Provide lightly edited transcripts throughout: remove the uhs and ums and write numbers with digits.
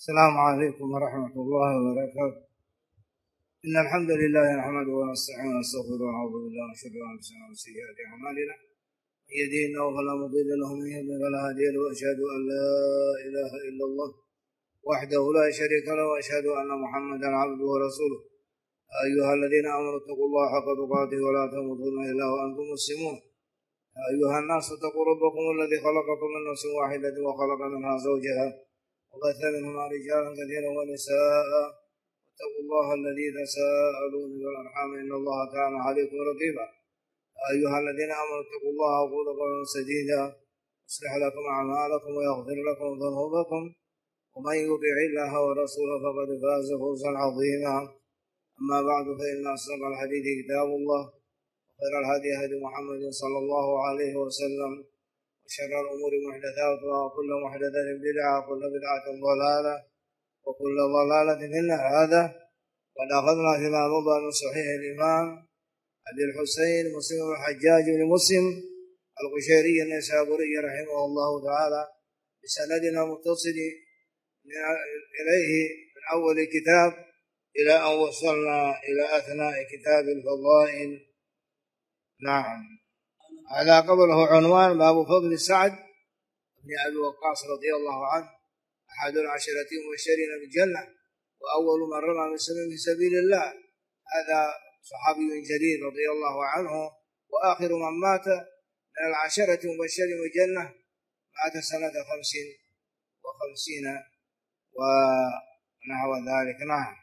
السلام عليكم ورحمة الله وبركاته. إن الحمد لله نحمده ونستعينه ونستغفره ونعوذ بالله من شرور أنفسنا ومن سيئات أعمالنا، من يهده الله فلا مضل له ومن يضلل فلا هادي له، وأشهد أن لا إله إلا الله وحده لا شريك له، وأشهد أن محمدا عبده ورسوله. أيها الذين آمنوا اتقوا الله حق تقاته ولا تموتن إلا وأنتم مسلمون. أيها الناس اتقوا ربكم الذي خلقكم من نفس واحدة وخلق منها زوجها وبث منهما رجالا كثيرا ونساء، واتقوا الله الذي تساءلون بالأرحام إن الله كان عليكم رقيبا. أيها الذين آمنوا اتقوا الله وقولوا قولا سديدا يصلح لكم أعمالكم ويغفر لكم ذنوبكم، ومن يطع الله ورسوله فقد فاز فوزا عظيما. أما بعد، فإن أصدق الحديث كتاب الله، وخير الهدي هدي محمد صلى الله عليه وسلم، وشر الأمور محدثاتها، وكل محدثة بدعة، وكل بدعة ضلالة، وكل ضلالة في النار. هذا قد أخذنا فيما مضى من صحيح الإمام أبي الحسين مسلم بن الحجاج بن مسلم القشيري النيسابوري رحمه الله تعالى بسندنا متصل إليه من أول الكتاب إلى أن وصلنا إلى أثناء كتاب الفضائل. نعم، هذا قبله عنوان باب فضل سعد بن أبي وقاص رضي الله عنه، أحد العشرة المبشرين بالجنة، وأول من رمى بسهم في سبيل الله. هذا صحابي جليل رضي الله عنه، وآخر من مات من العشرة المبشرين بالجنة مات سنة 55 ونحو ذلك. نعم.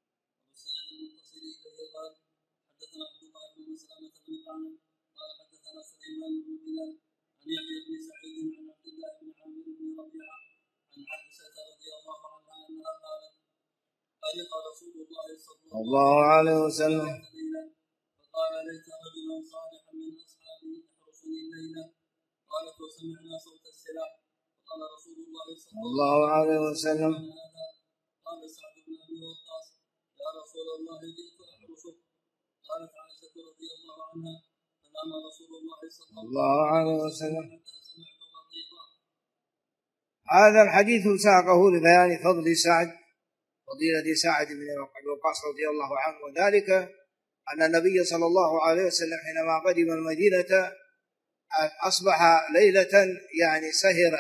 عن يحيى بن سعيد عن عبد الله بن عامر بن ربيعة عن عائشة رضي الله عنها أنها قالت: ألق رسول الله صلى الله عليه وسلم فقال: ليت رجلا صالحا من أصحابي يحرسني الليلة. قالت: وسمعنا صوت السلاح. فقال رسول الله صلى الله عليه وسلم: قال سعد بن أبي وقاص: يا رسول الله جئت أحرسك. قالت عائشة رضي الله عنها: فنام رسول الله صلى الله عليه وسلم حتى سمعت غضيضا. هذا الحديث ساقه لبيان فضل سعد، فضيلة سعد بن أبي وقاص رضي الله عنه، وذلك أن النبي صلى الله عليه وسلم حينما قدم المدينة أصبح ليلة سهر،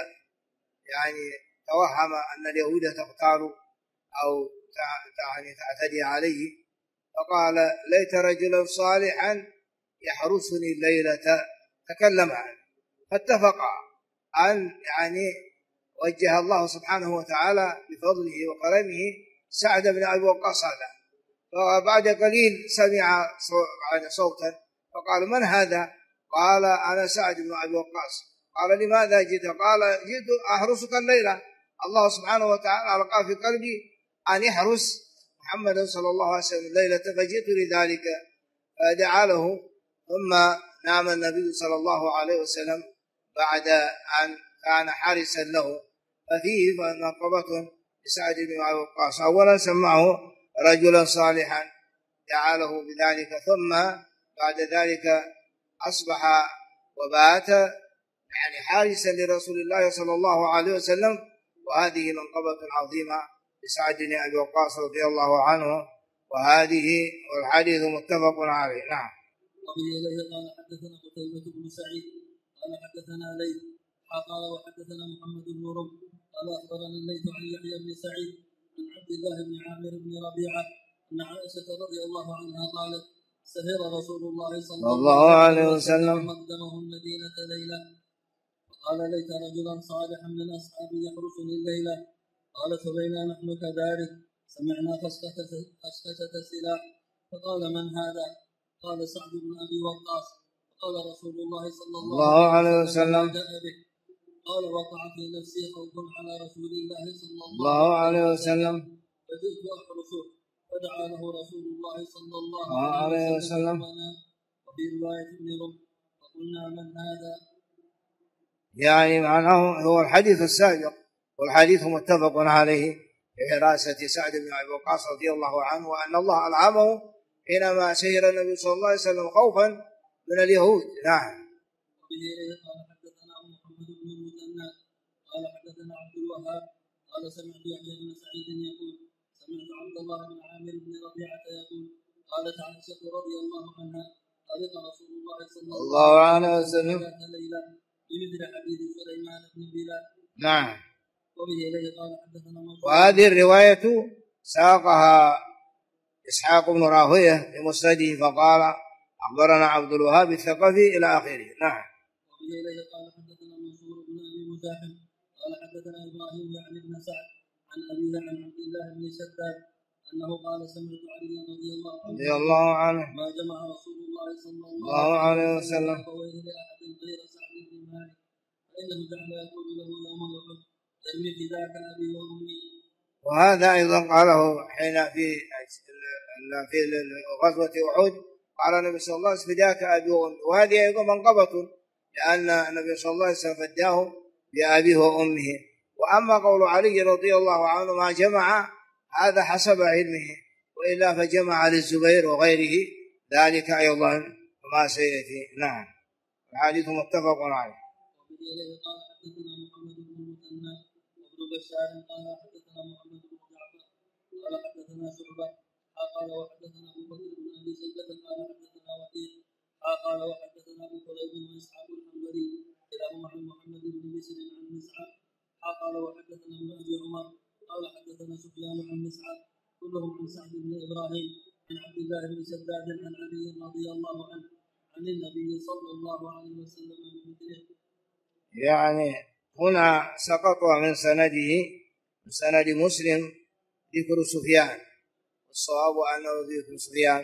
توهم أن اليهود تقتال أو تعتدي عليه، فقال: ليت رجلا صالحا يحرسني الليلة. تكلم عنه، فاتفقا أن وجه الله سبحانه وتعالى بفضله وكرمه سعد بن أبي وقاص هذا. فبعد قليل سمع صوتا، فقال: من هذا؟ قال: أنا سعد بن أبي وقاص. قال: لماذا جئت؟ قال: جئت أحرسك الليلة، الله سبحانه وتعالى ألقى في قلبي أن يحرس محمد صلى الله عليه وسلم الليلة، فجئت لذلك. فدعا له، ثم نام النبي صلى الله عليه وسلم بعد أن كان حارسا له. ففيه منقبة لسعد بن أبي وقاص: أولا سمعه رجلا صالحا دعا له بذلك، ثم بعد ذلك أصبح وبات حارسا لرسول الله صلى الله عليه وسلم. وهذه منقبة عظيمة لسعد بن أبي وقاص رضي الله عنه، وهذه والحديث متفق عليه. نعم. وبه إليه قال: حدثنا قتيبة بن سعيد قال حدثنا ليث قال وحدثنا محمد بن رب قال أخبرنا الليث عن يحيى بن سعيد عن عبد الله بن عامر بن ربيعة أن عائشة رضي الله عنها قالت: سهر رسول الله صلى الله عليه وسلم مقدمه المدينة ليلة، فقال: ليت رجلا صالحا من أصحابي يحرسني الليلة. قالت: فبينا نحن كذلك سمعنا خشخشة السلاح، فقال: من هذا؟ قال: سعد بن أبي وقاص. قال رسول الله صلى الله عليه وسلم: قال: وقع في نفسي خوف على رسول الله صلى الله عليه وسلم فجئت أحرسه، فدعا له رسول الله صلى الله عليه وسلم. وفي رواية ابن رب: فقلنا: من هذا؟ معناه هو الحديث السابق، والحديث متفق عليه في حراسة سعد بن أبي وقاص رضي الله عنه، وأن الله ألهمه حينما سهر النبي صلى الله عليه وسلم خوفا من اليهود. نعم. وبه قال: حدثنا محمد بن المثنى قال حدثنا عبد الوهاب قال سمعت يحيى بن سعيد يقول سمعت عبد الله بن عامر بن ربيعة يقول قالت عائشة رضي الله عنها قال رسول الله صلى الله عليه وسلم ذات ليلة بمثل حديث سليمان بن بلال. نعم. وبه إليه قال حدثنا وهذه الرواية ساقها إسحاق بن راهويه في مسنده فقال أخبرنا عبد الوهاب الثقفي إلى آخره. نعم. وبه إليه قال حدثنا منصور بن أبي مزاحم قال حدثنا إبراهيم يعني بن سعد عن أبيه عن عبد الله بن شداد أنه قال سمعت علي رضي الله عنه ما جمع رسول الله صلى الله عليه وسلم أبويه لأحد غير سعد بن مالك فإنه جعل يقول له يوم الأحد ارمي فداك أبي وأمي. وهذا أيضا قاله حين في غزوة أحد قال النبي صلى الله عليه وسلم فداك أبي وأمي، وهذه أيضا منقبة لأن النبي صلى الله عليه وسلم فداه بأبيه وأمه. وأما قول علي رضي الله عنه ما جمع هذا حسب علمه، وإلا فجمع للزبير وغيره ذلك أيضا وما سيأتي. نعم. الحديث متفق عليه. قال حدثنا محمد بن المثنى وابن بشار قال حدثنا محمد بن جعفر قال حدثنا شعبة قال وحدثنا أبو بكر بن أبي شيبة قال حدثنا وكيع قال وحدثنا أبو كريب وإسحاق الحنبلي كلاهما عن محمد بن بشر عن مسعر قال وحدثنا ابن أبي عمر قال حدثنا سفيان عن مسعر كلهم عن سعد بن إبراهيم عن عبد الله بن شداد عن علي رضي الله عنه عن النبي صلى الله عليه وسلم بمثله. يعني هنا سقط من سنده من سند مسلم ذكر سفيان، والصواب أنه ذكر سفيان،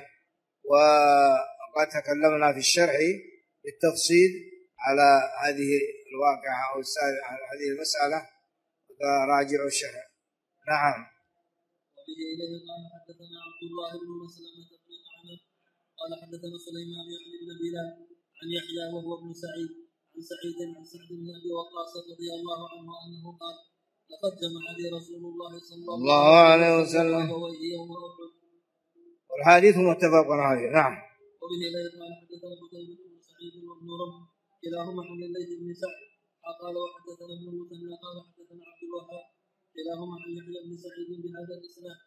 وقد تكلمنا في الشرح بالتفصيل على هذه الواقعة أو هذه المسألة، فراجعوا الشرح. نعم. وبه إليه قال حدثنا عبد الله بن مسلمة بن قعنب قال حدثنا سليمان يعني بن بلال عن يحيى وهو ابن سعيد عن سعيد عن سعد بن أبي وقاص رضي الله عنه أنه قال لقد جمع لي رسول الله صلى الله عليه وسلم يوم أحد. والحديث متفق عليه. نعم. وبه إليه قال حدثنا قتيبة بن سعيد وابن رمح كلاهما عن الليث بن سعد قال وحدثنا ابن المثنى قال حدثنا عبد الوهاب كلاهما عن يحيى بن سعيد بهذا الإسناد.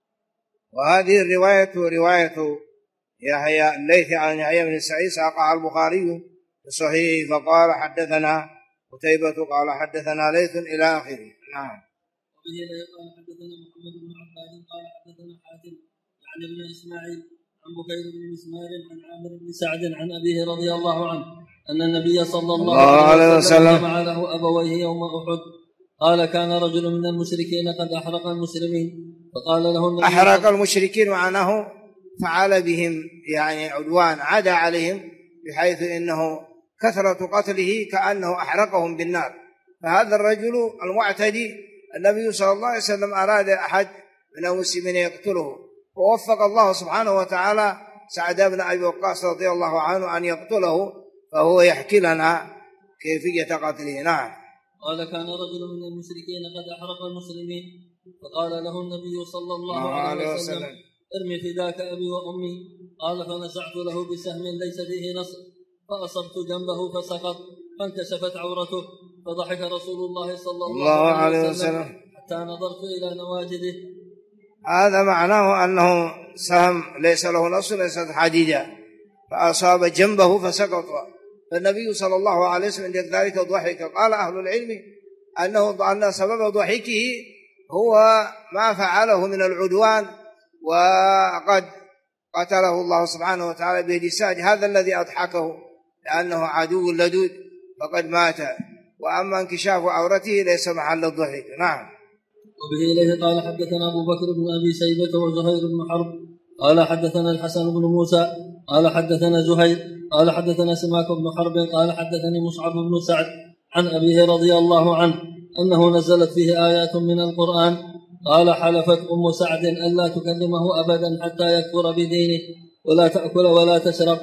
وهذه الرواية رواية يحيى الليث عن يحيى بن سعيد ساقها البخاري في صحيحه فقال حدثنا قتيبة قال حدثنا ليث إلى آخره. نعم. وبه إليه قال حدثنا محمد بن عباد قال حدثنا حاتم يعني ابن إسماعيل عن بكير بن مسمار عن عامر بن سعد عن أبيه رضي الله عنه أن النبي صلى الله عليه وسلم جمع له أبويه يوم أحد. قال كان رجل من المشركين قد أحرق المسلمين فقال له النبي أحرق المشركين معناه فعل بهم يعني عدوان، عدا عليهم بحيث إنه كثرة قتله كأنه أحرقهم بالنار. فهذا الرجل المعتدي النبي صلى الله عليه وسلم أراد أحد من المسلمين يقتله، ووفق الله سبحانه وتعالى سعد بن أبي وقاص رضي الله عنه أن يقتله، فهو يحكي لنا كيفية قتله. نعم. قال كان رجل من المشركين قد أحرق المسلمين فقال له النبي صلى الله عليه وسلم ارمي فداك أبي وأمي. قال فنزعت له بسهم ليس فيه نصر فأصبت جنبه فسقط فانكشفت عورته فضحك رسول الله صلى الله عليه وسلم حتى نظرت إلى نواجذه. هذا معناه أنه سهم ليس له نصر ليست حديدا فأصاب جنبه فسقط، فالنبي صلى الله عليه وسلم عند ذلك ضحك. قال أهل العلم أن سبب ضحكه هو ما فعله من العدوان، وقد قتله الله سبحانه وتعالى بلسان هذا الذي أضحكه لأنه عدو لدود فقد مات، وأما انكشاف عورته ليس محل الضحك. نعم. وبه إليه قال حدثنا أبو بكر بن أبي شيبة وزهير بن حرب قال حدثنا الحسن بن موسى قال حدثنا زهير قال حدثنا سماك بن حرب قال حدثني مصعب بن سعد عن أبيه رضي الله عنه أنه نزلت فيه آيات من القرآن. قال حلفت أم سعد ألا تكلمه أبدا حتى يكفر بدينه ولا تأكل ولا تشرب.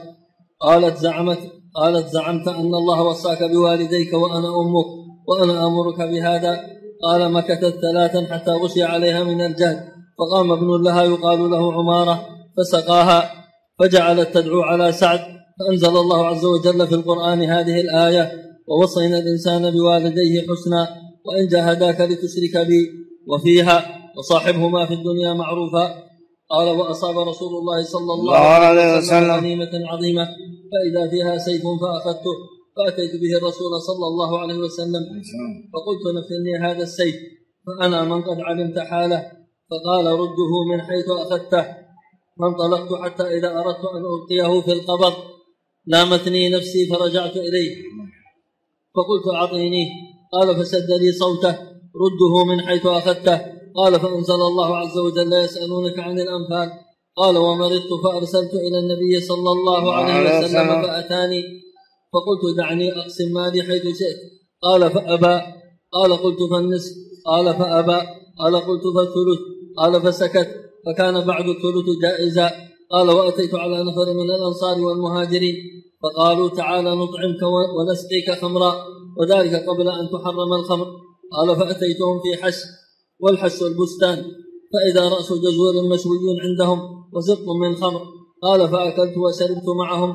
قالت زعمت أن الله وصاك بوالديك وأنا أمك وأنا أمرك بهذا. قال مكثت 3 حتى غشي عليها من الجهد فقام ابن لها يقال له عمارة فسقاها فجعلت تدعو على سعد فأنزل الله عز وجل في القرآن هذه الآية ووصينا الإنسان بوالديه حسنا وإن جاهداك لتشرك بي وفيها وصاحبهما في الدنيا معروفا. قال وأصاب رسول الله صلى الله عليه وسلم غنيمة عظيمة فإذا فيها سيف فأخذته فأتيت به الرسول صلى الله عليه وسلم فقلت نفلني هذا السيف فأنا من قد علمت حاله، فقال رده من حيث أخذته. فانطلقت حتى إذا أردت أن ألقيه في القبر لامتني نفسي فرجعت إليه فقلت أعطينيه، قال فسد لي صوته رده من حيث أخذته. قال فأنزل الله عز وجل يسألونك عن الأنفال، قال ومرضت فأرسلت إلى النبي صلى الله عليه وسلم فأتاني فقلت دعني أقسم مالي حيث شئت، قال فأبى، قال قلت فالنصف، قال فأبى، قال قلت فالثلث، قال فسكت، فكان بعد الثلث جائزا. قال وأتيت على نفر من الأنصار والمهاجرين فقالوا تعالى نطعمك ونسقيك خمرا، وذلك قبل أن تحرم الخمر. قال فأتيتهم في حش، والحش البستان، فإذا رأس جزور مشوي عندهم وزق من خمر. قال فأكلت وشربت معهم.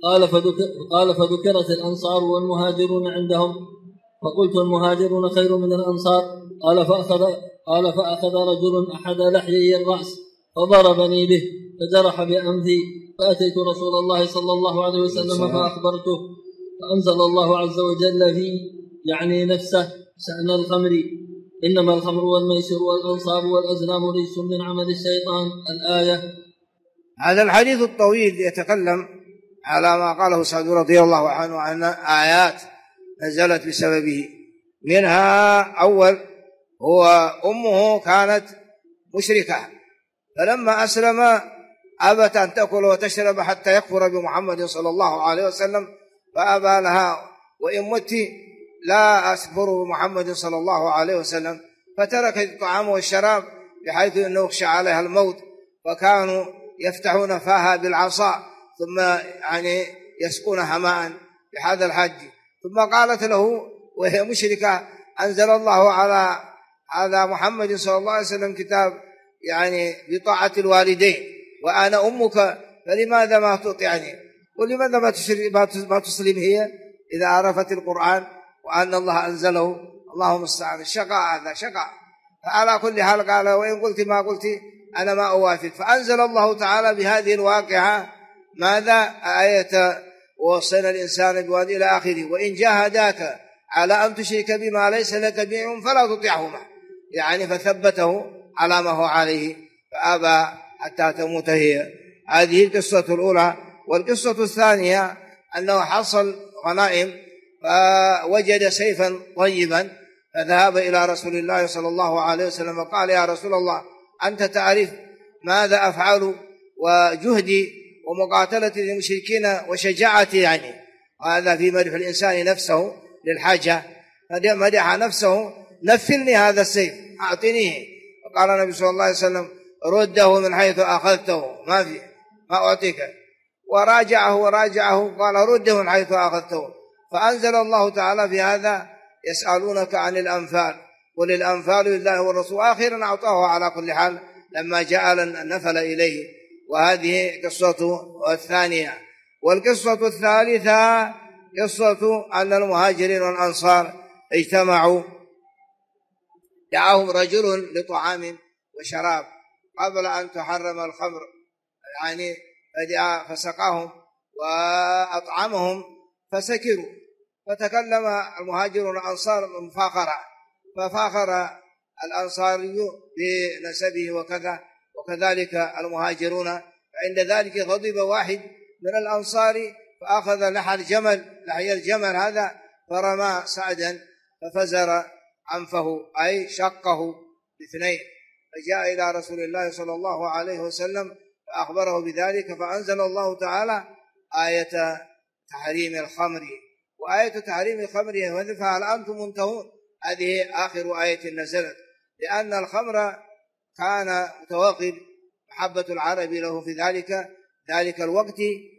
قال فذكرت الأنصار والمهاجرون عندهم فقلت المهاجرون خير من الأنصار. قال فأخذ رجل أحد لحيي الرأس فضربني به فجرح بأنفي، فأتيت رسول الله صلى الله عليه وسلم فأخبرته، فأنزل الله عز وجل في يعني نفسه شأن الخمر، إنما الخمر والميسر والأنصاب والأزلام رجس من عمل الشيطان، الآية. هذا الحديث الطويل يتكلم على ما قاله سعد رضي الله عنه عن آيات نزلت بسببه. منها أول هو أمه كانت مشركة، فلما أسلم أبت أن تأكل وتشرب حتى يكفر بمحمد صلى الله عليه وسلم، فأبى لها وإن مت لا أكفر بمحمد صلى الله عليه وسلم، فتركت الطعام والشراب بحيث أنه يخشى عليها الموت، فكانوا يفتحون فاها بالعصا ثم يعني يسقونها ماء بهذا الحج. ثم قالت له وهي مشركة أنزل الله على محمد صلى الله عليه وسلم كتاب يعني بطاعة الوالدين وأنا أمك، فلماذا ما تطيعني ولماذا ما تسلم هي إذا عرفت القرآن وأن الله أنزله؟ اللهم المستعان، الشقاء هذا شقاء. فعلى كل حال قال وإن قلت ما قلت أنا ما أوافق. فأنزل الله تعالى بهذه الواقعة ماذا؟ آية ووصينا الإنسان بوالديه إلى آخره. وإن جاهداك على أن تشرك بما ليس لك به فلا تطيعهما، يعني فثبته على ما هو عليه فأبى حتى تموت هي. هذه القصة الأولى. والقصة الثانية أنه حصل غنائم فوجد سيفا طيبا فذهب إلى رسول الله صلى الله عليه وسلم وقال يا رسول الله أنت تعرف ماذا أفعل وجهدي ومقاتلة المشركين وشجاعتي، يعني هذا في مدح الإنسان نفسه للحاجة، مدح نفسه نفلني هذا السيف أعطنيه. فقال النبي صلى الله عليه وسلم رده من حيث أخذته، ما أعطيك. وراجعه قال رده من حيث أخذته. فأنزل الله تعالى في هذا يسألونك عن الأنفال قل الأنفال لله والرسول، آخرا أعطاه على كل حال لما جاء النفل إليه. وهذه قصته الثانية. والقصة الثالثة قصة أن المهاجرين والأنصار اجتمعوا، دعاهم رجل لطعام وشراب قبل أن تحرم الخمر، يعني فسقاهم وأطعمهم فسكروا، فتكلم المهاجرون والأنصار مفاخرة، ففاخر الأنصاري بنسبه وكذلك المهاجرون. فعند ذلك غضب واحد من الأنصار فأخذ لحي الجمل هذا فرمى سعدا ففزر أنفه أي شقه باثنين، فجاء إلى رسول الله صلى الله عليه وسلم فأخبره بذلك. فأنزل الله تعالى آية تحريم الخمر. وآية تحريم الخمر وذفها هل أنتم منتهون، هذه آخر آية نزلت، لأن الخمر كان متوقف محبة العرب له في ذلك الوقت،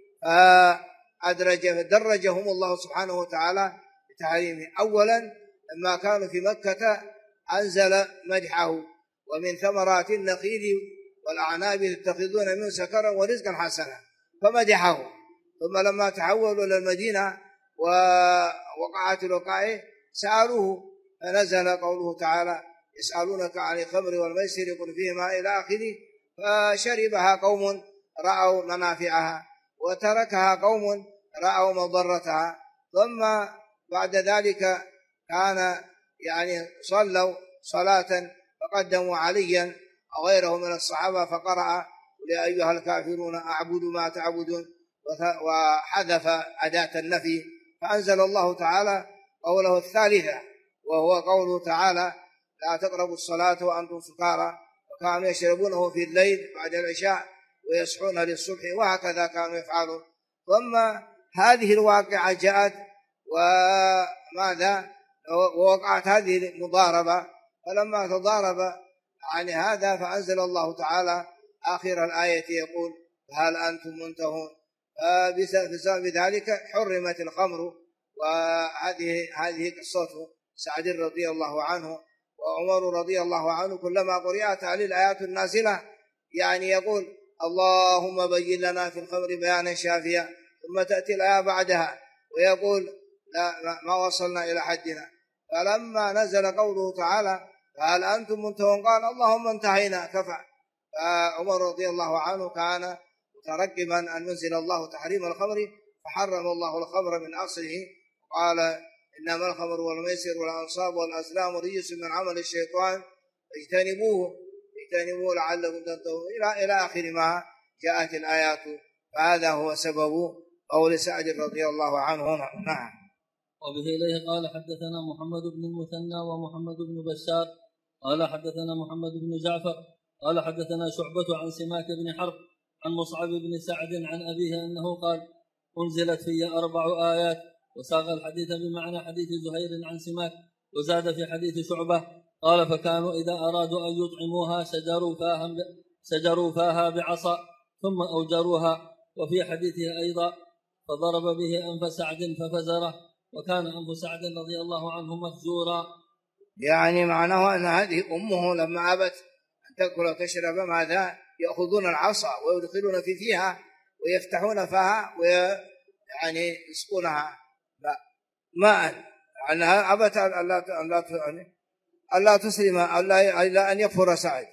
فدرجهم الله سبحانه وتعالى بتحريمه. أولا لما كانوا في مكة أنزل مدحه ومن ثمرات النخيل والأعناب يتخذون منه سكرا ورزقا حسنا فمدحه. ثم لما تحولوا إلى المدينة ووقعت الوقائع سألوه فنزل قوله تعالى يسألونك عن الخمر والميسر قل فيهما إلى آخره. فشربها قوم رأوا منافعها وتركها قوم رأوا مضرتها. ثم بعد ذلك كان صلوا صلاة فقدموا عليا أو غيره من الصحابة فقرأ يا أيها الكافرون أعبد ما تعبدون وحذف أداة النفي. فأنزل الله تعالى قوله الثالثة وهو قوله تعالى لا تقربوا الصلاة وأنتم سكارى وكانوا يشربونه في الليل بعد العشاء ويصحون للصبح وهكذا كانوا يفعلون. ثم هذه الواقعة جاءت وماذا ووقعت هذه المضاربة. فلما تضارب عن هذا فأنزل الله تعالى آخر الآية يقول هل أنتم منتهون. بسبب ذلك حرمت الخمر. وهذه قصته سعد رضي الله عنه وعمر رضي الله عنه كلما قرأت عليه الآيات النازلة يقول اللهم بين لنا في الخمر بيانا شافيا، ثم تأتي الآية بعدها ويقول لا ما وصلنا إلى حدنا. فلما نزل قوله تعالى فهل أنتم منتهون قال اللهم انتهينا كفى. فعمر رضي الله عنه كان مترقبا أن ينزل الله تحريم الخمر فحرم الله الخمر من أصله وقال إنما الخمر والميسر والأنصاب والأزلام رجس من عمل الشيطان اجتنبوه لعلكم تنتهون إلى آخر ما جاءت الآيات. فهذا هو سبب قول سعد رضي الله عنه. نعم. وبه إليه قال حدثنا محمد بن المثنى ومحمد بن بشار قال حدثنا محمد بن جعفر قال حدثنا شعبة عن سماك بن حرب عن مصعب بن سعد عن أبيه أنه قال أنزلت في 4 آيات وساق الحديث بمعنى حديث زهير عن سماك وزاد في حديث شعبة قال فكانوا إذا أرادوا أن يطعموها سجروا فاها بعصا ثم أوجروها. وفي حديثه أيضا فضرب به أنف سعد ففزره وكان أنف سعد رضي الله عنه مفزورا. معناه أن هذه أمه لما أبت أن تأكل وتشرب ماذا يأخذون العصا ويدخلون فيها ويفتحون فيها يسقونها ماء عنها أبت ألا تسلم إلا أن يكفر سعد.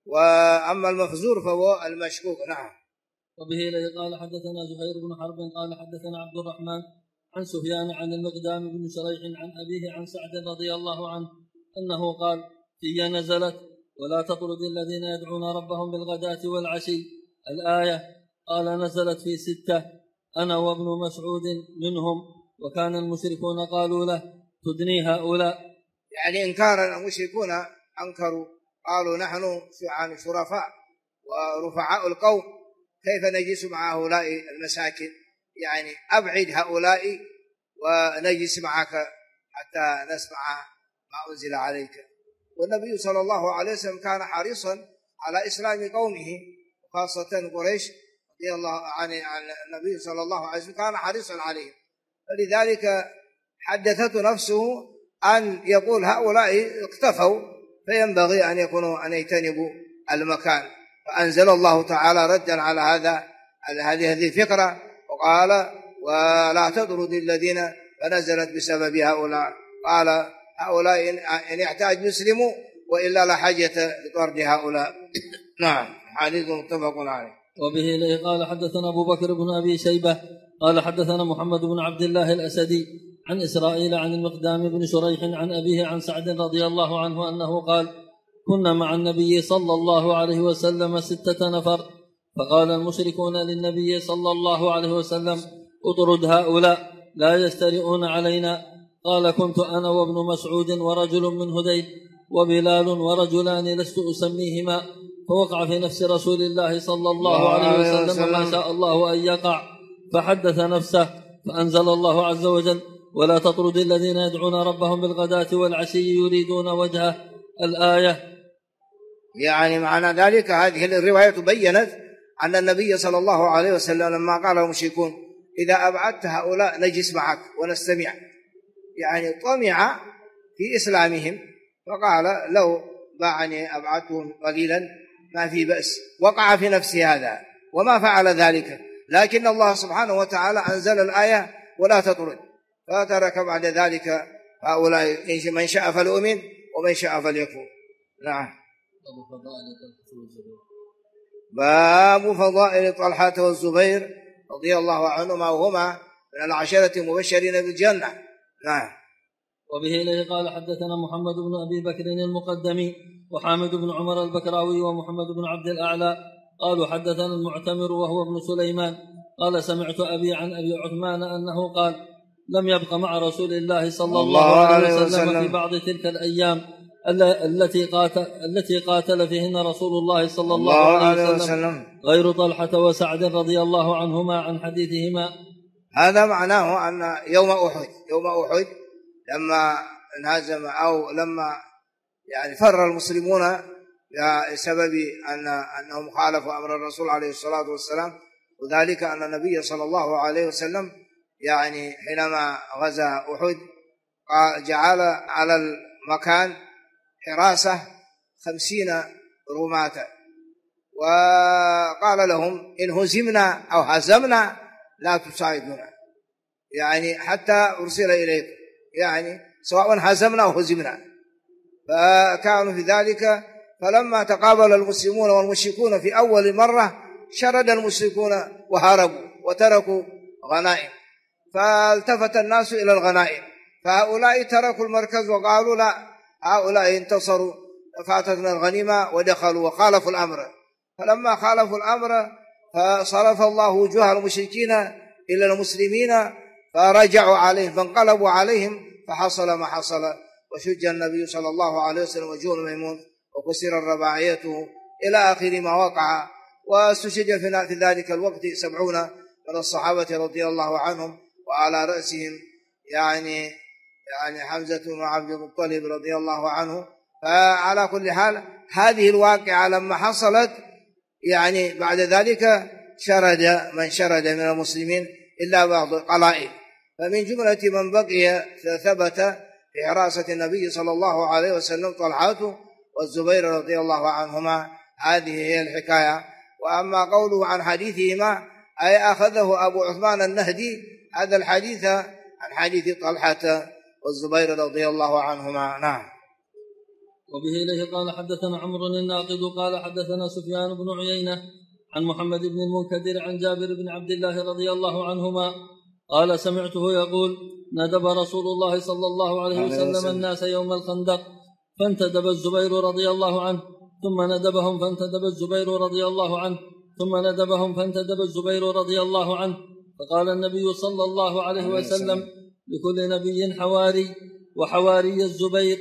وأما المفزور فهو المشكوك. نعم. وبه إليه قال حدثنا زهير بن حرب قال حدثنا عبد الرحمن عن سفيان عن المقدام بن شريح عن أبيه عن سعد رضي الله عنه أنه قال في نزلت ولا تطرد الذين يدعون ربهم بالغداة والعشي الآية. قال نزلت في 6 أنا وابن مسعود منهم وكان المشركون قالوا له تدني هؤلاء. إنكار المشركون أنكروا قالوا نحن شرفاء ورفعاء القوم كيف نجلس مع هؤلاء المساكين أبعد هؤلاء ونجلس معك حتى نسمع ما أنزل عليك. والنبي صلى الله عليه وسلم كان حريصا على إسلام قومه وخاصة قريش رضي الله عن النبي صلى الله عليه وسلم كان حريصا عليه. فلذلك حدثته نفسه أن يقول هؤلاء اختفوا فينبغي أن يجتنبوا المكان. فأنزل الله تعالى ردا على هذه الفكرة وقال ولا تطرد الذين فنزلت بسبب هؤلاء. قال هؤلاء إن يحتاج يسلموا وإلا لا حاجة لطرد هؤلاء. نعم. حديث متفق عليه. وبه إليه قال حدثنا أبو بكر بن أبي شيبة قال حدثنا محمد بن عبد الله الأسدي عن إسرائيل عن المقدام بن شريح عن أبيه عن سعد رضي الله عنه أنه قال كنا مع النبي صلى الله عليه وسلم 6 نفر فقال المشركون للنبي صلى الله عليه وسلم اطرد هؤلاء لا يسترئون علينا. قال كنت أنا وابن مسعود ورجل من هذيل وبلال ورجلان لست أسميهما فوقع في نفس رسول الله صلى الله عليه وسلم ما شاء الله أن يقع فحدث نفسه فأنزل الله عز وجل ولا تطرد الذين يدعون ربهم بالغداة والعشي يريدون وجهه الآية. معنى ذلك هذه الرواية بيّنت أن النبي صلى الله عليه وسلم لما قال المشركون إذا أبعدت هؤلاء نجلس معك ونستمع طمع في إسلامهم فقال لو أبعدتهم قليلا ما في بأس. وقع في نفسه هذا وما فعل ذلك لكن الله سبحانه وتعالى أنزل الآية ولا تطرد فترك بعد ذلك هؤلاء من شاء فليؤمن ومن شاء فليكفر. نعم. باب فضائل طلحة والزبير. باب فضائل طلحة والزبير رضي الله عنهما وهما من العشرة المبشرين بالجنة. نعم. وبه إليه قال حدثنا محمد بن أبي بكر المقدمي وحامد بن عمر البكراوي ومحمد بن عبد الأعلى قالوا حدثنا المعتمر وهو ابن سليمان قال سمعت أبي عن أبي عثمان أنه قال لم يبق مع رسول الله صلى الله عليه وسلم في بعض تلك الأيام التي قاتل فيهن رسول الله صلى الله عليه وسلم غير طلحة وسعد رضي الله عنهما عن حديثهما. هذا معناه أن يوم أحد لما انهزم أو لما يعني فر المسلمون بسبب أنهم خالفوا أمر الرسول عليه الصلاة والسلام، وذلك أن النبي صلى الله عليه وسلم يعني حينما غزا أحد جعل على المكان حراسة 50 رماة، وقال لهم إن هزمنا أو هزمنا لا تساعدونا، يعني حتى أرسل إليكم، يعني سواء هزمنا أو هزمنا. فكانوا في ذلك، فلما تقابل المسلمون والمشركون في أول مرة شرد المشركون وهربوا وتركوا غنائم، فالتفت الناس إلى الغنائم، فهؤلاء تركوا المركز وقالوا لا، هؤلاء انتصروا فاتتنا الغنيمة ودخلوا وخالفوا الأمر. فلما خالفوا الأمر فصرف الله وجوه المشركين إلى المسلمين فرجعوا عليهم فانقلبوا عليهم، فحصل ما حصل، وشج النبي صلى الله عليه وسلم وجوه الميمون وكسر رباعيته إلى آخر ما وقع. واستشهد في ذلك الوقت 70 من الصحابة رضي الله عنهم، وعلى رأسهم يعني حمزة وعبد المطلب رضي الله عنه. فعلى كل حال هذه الواقعة لما حصلت يعني بعد ذلك شرد من شرد من المسلمين إلا بعض القلائل، فمن جملة من بقي ثبت في حراسة النبي صلى الله عليه وسلم طلحة والزبير رضي الله عنهما. هذه هي الحكاية. وأما قوله عن حديثهما أي أخذه أبو عثمان النهدي هذا الحديث عن حديث طلحة والزبير رضي الله عنهما. نعم. وبه إليه قال حدثنا عمرو الناقد قال حدثنا سفيان بن عيينة عن محمد بن المنكدر عن جابر بن عبد الله رضي الله عنهما قال سمعته يقول ندب رسول الله صلى الله عليه وسلم الناس يوم الخندق فانتدب الزبير رضي الله عنه ثم ندبهم فانتدب الزبير رضي الله عنه ثم ندبهم فانتدب الزبير رضي الله عنه. فقال النبي صلى الله عليه وسلم لكل نبي حواري وحواري الزبير.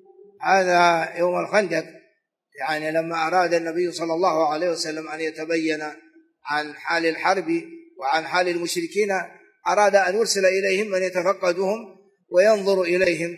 هذا يوم الخندق، يعني لما أراد النبي صلى الله عليه وسلم أن يتبين عن حال الحرب وعن حال المشركين أراد أن يرسل إليهم من يتفقدهم وينظر إليهم،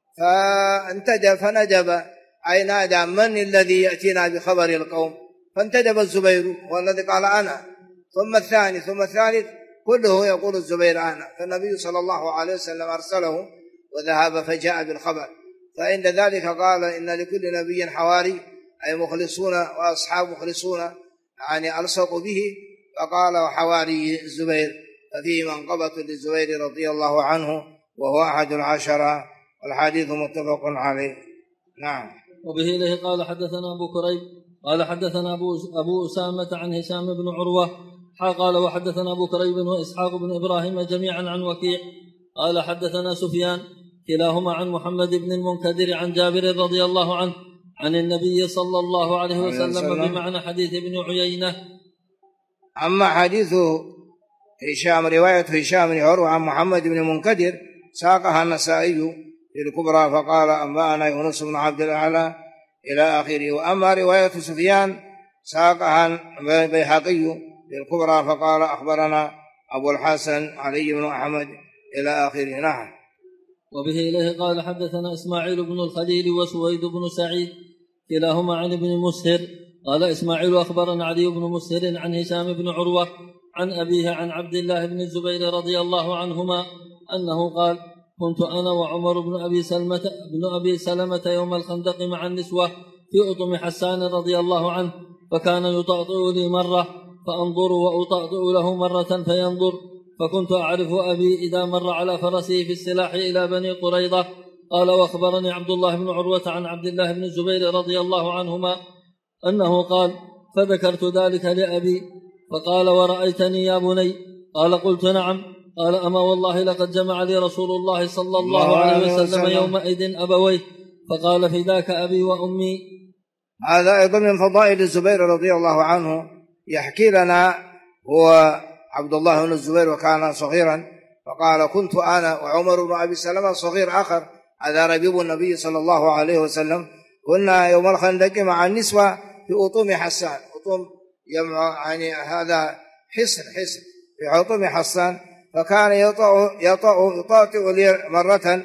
فندب أي نادى من الذي يأتينا بخبر القوم، فانتدب الزبير والذي قال أنا، ثم الثاني ثم الثالث كله يقول الزبير أنا. فالنبي صلى الله عليه وسلم أرسله وذهب فجاء بالخبر. فعند ذلك قال إن لكل نبي حواري أي مخلصون وأصحاب مخلصون يعني ألصقوا به، فقال حواري الزبير، ففيه منقبة للزبير رضي الله عنه وهو أحد العشرة، والحديث متفق عليه. نعم. وبه إليه قال حدثنا أبو كريب قال حدثنا أبو أسامة عن هشام بن عروة قال وحدثنا أبو كريب وإسحاق بن إبراهيم جميعا عن وكيع قال حدثنا سفيان كلاهما عن محمد بن المنكدر عن جابر رضي الله عنه عن النبي صلى الله عليه وسلم بمعنى حديث ابن عيينة. أما حديث هشام رواية هشام بن عروة عن محمد بن المنكدر ساقها النسائي في الكبرى فقال أنبأنا يونس بن عبد الأعلى إلى آخره. وأما رواية سفيان ساقها البيهقي في الكبرى فقال أخبرنا أبو الحسن علي بن أحمد إلى آخره. نعم. وبه إليه قال حدثنا إسماعيل بن الخليل وسويد بن سعيد كلاهما عن ابن مسهر قال إسماعيل أخبرنا علي بن مسهر عن هشام بن عروة عن أبيه عن عبد الله بن الزبير رضي الله عنهما أنه قال كنت أنا وعمر بن أبي سلمة يوم الخندق مع النسوة في أطم حسان رضي الله عنه، فكان يطأطئ لي مرة فأنظر وأطأطئ له مرة فينظر، فكنت أعرف أبي إذا مر على فرسه في السلاح إلى بني قريظة قال وأخبرني عبد الله بن عروة عن عبد الله بن الزبير رضي الله عنهما أنه قال فذكرت ذلك لأبي فقال ورأيتني يا بني؟ قال قلت نعم. قال أما والله لقد جمع لي رسول الله صلى الله عليه وسلم يومئذ أبويه فقال فداك أبي وأمي. هذا أيضا من فضائل الزبير رضي الله عنه. يحكي لنا هو عبد الله بن الزبير وكان صغيرا، فقال كنت أنا وعمر بن أبي سلمة صغير آخر هذا ربيب النبي صلى الله عليه وسلم، كنا يوم الخندق مع النسوة في أطوم حسان. أطوم يعني هذا حصن في أطوم حسان، فكان يطاطئ لي مرة،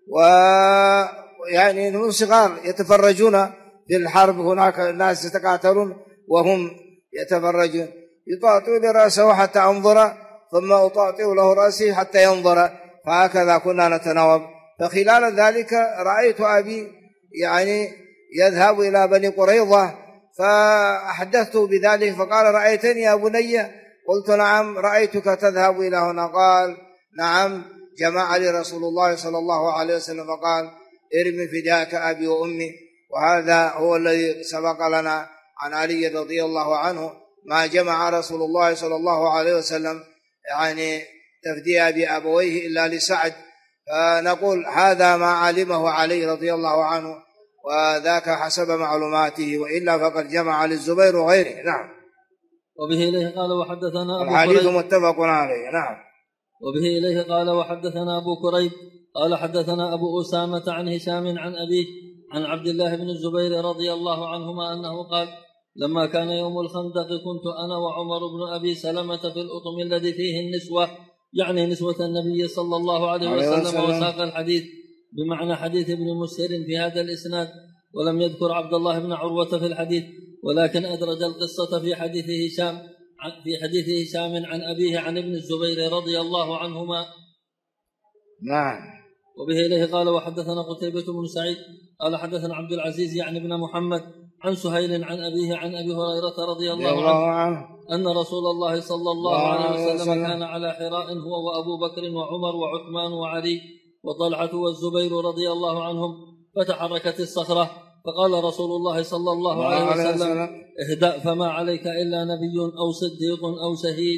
ويعني من صغار يتفرجون في الحرب، هناك الناس يتقاتلون وهم يتفرجون، يطاطئ لي رأسه حتى أنظر ثم أطاطئ له رأسي حتى ينظر، فهكذا كنا نتناوب. فخلال ذلك رأيت أبي يعني يذهب إلى بني قريظة، فأحدثته بذلك فقال رأيتني يا بني؟ قلت نعم رأيتك تذهب إلى هنا. قال نعم جمع لي رسول الله صلى الله عليه وسلم فقال ارمي فداك أبي وأمي. وهذا هو الذي سبق لنا عن علي رضي الله عنه، ما جمع رسول الله صلى الله عليه وسلم يعني تفدية بأبويه إلا لسعد، فنقول هذا ما علمه علي رضي الله عنه، وذاك حسب معلوماته، وإلا فقد جمع للزبير وغيره. نعم. وبه إليه قال وحدثنا أبو الحديث متفق عليه. نعم. وبه إليه قال وحدثنا أبو كريب قال حدثنا أبو أسامة عن هشام عن أبيه عن عبد الله بن الزبير رضي الله عنهما أنه قال لما كان يوم الخندق كنت أنا وعمر بن أبي سلمة في الأطم الذي فيه النسوة، يعني نسوة النبي صلى الله عليه وسلم، وساق الحديث بمعنى حديث ابن مسهر في هذا الإسناد، ولم يذكر عبد الله بن عروة في الحديث، ولكن أدرج القصة في حديث هشام عن أبيه عن ابن الزبير رضي الله عنهما. نعم. وبه إليه قال وحدثنا قتيبة بن سعيد قال حدثنا عبد العزيز يعني بن محمد عن سهيل عن أبيه عن أبي هريرة رضي الله عنه أن رسول الله صلى الله عليه وسلم كان على حراء هو وأبو بكر وعمر وعثمان وعلي وطلحة والزبير رضي الله عنهم، فتحركت الصخرة فقال رسول الله صلى الله عليه وسلم اهدأ فما عليك إلا نبي أو صديق أو شهيد.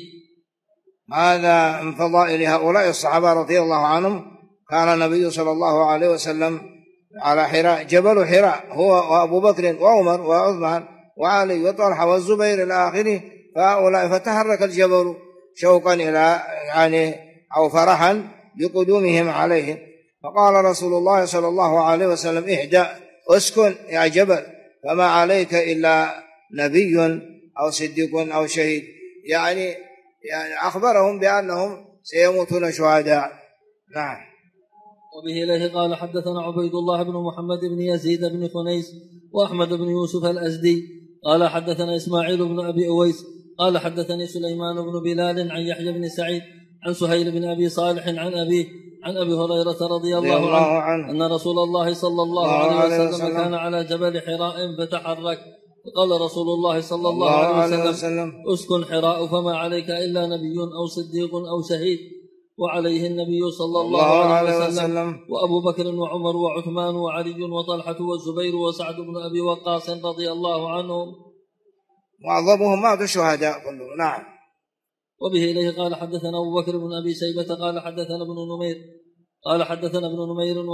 هذا من فضائل هؤلاء الصحابة رضي الله عنهم. كان النبي صلى الله عليه وسلم على حراء، جبل حراء، هو وأبو بكر وعمر وعثمان وعلي وطلحة والزبير إلى آخره، فهؤلاء فتحرك الجبل شوقا إلى يعني أو فرحا بقدومهم عليه، فقال رسول الله صلى الله عليه وسلم اهدأ اسكن يا جبل فما عليك إلا نبي أو صديق أو شهيد، يعني أخبرهم بأنهم سيموتون شهداء. نعم. وبه إليه قال حدثنا عبيد الله بن محمد بن يزيد بن خنيس وأحمد بن يوسف الأزدي قال حدثنا إسماعيل بن أبي أويس قال حدثني سليمان بن بلال عن يحيى بن سعيد عن سهيل بن أبي صالح عن أبيه عن أبي هريرة رضي الله عنه أن رسول الله صلى الله عليه وسلم كان على جبل حراء فتحرك، فقال رسول الله صلى الله عليه وسلم اسكن حراء فما عليك إلا نبي أو صديق أو شهيد، وعليه النبي صلى الله عليه وسلم وأبو بكر وعمر وعثمان وعلي وطلحة والزبير وسعد بن أبي وقاص رضي الله عنهم، معظمهم ماتوا شهداء كلهم. نعم. وبه إليه قال حدثنا أبو بكر بن أبي شيبة قال حدثنا ابن نمير قال حدثنا ابن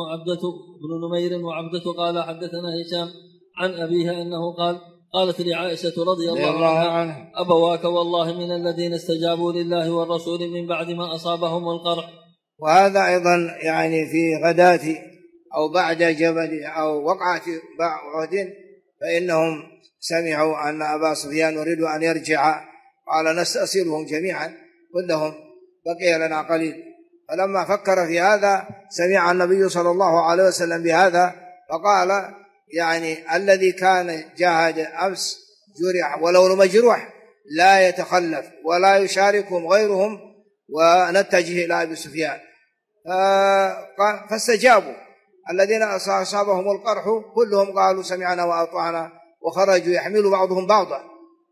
نمير وعبدة قال حدثنا هشام عن أبيها أنه قالت لي عائشة رضي الله عنها أبواك والله من الذين استجابوا لله والرسول من بعد ما أصابهم القرح. وهذا أيضا يعني في غداة أو بعد جبل أو وقعة أحد، فإنهم سمعوا أن أبا سفيان يريد أن يرجع، قال نستأصلهم جميعا كلهم بقي لنا قليل، فلما فكر في هذا سمع النبي صلى الله عليه وسلم بهذا فقال يعني الذي كان جاهد أمس جرح ولو مجروح لا يتخلف ولا يشاركهم غيرهم ونتجه إلى أبي سفيان، فاستجابوا. الذين أصابهم القرح كلهم قالوا سمعنا وأطعنا، وخرجوا يحمل بعضهم بعضا،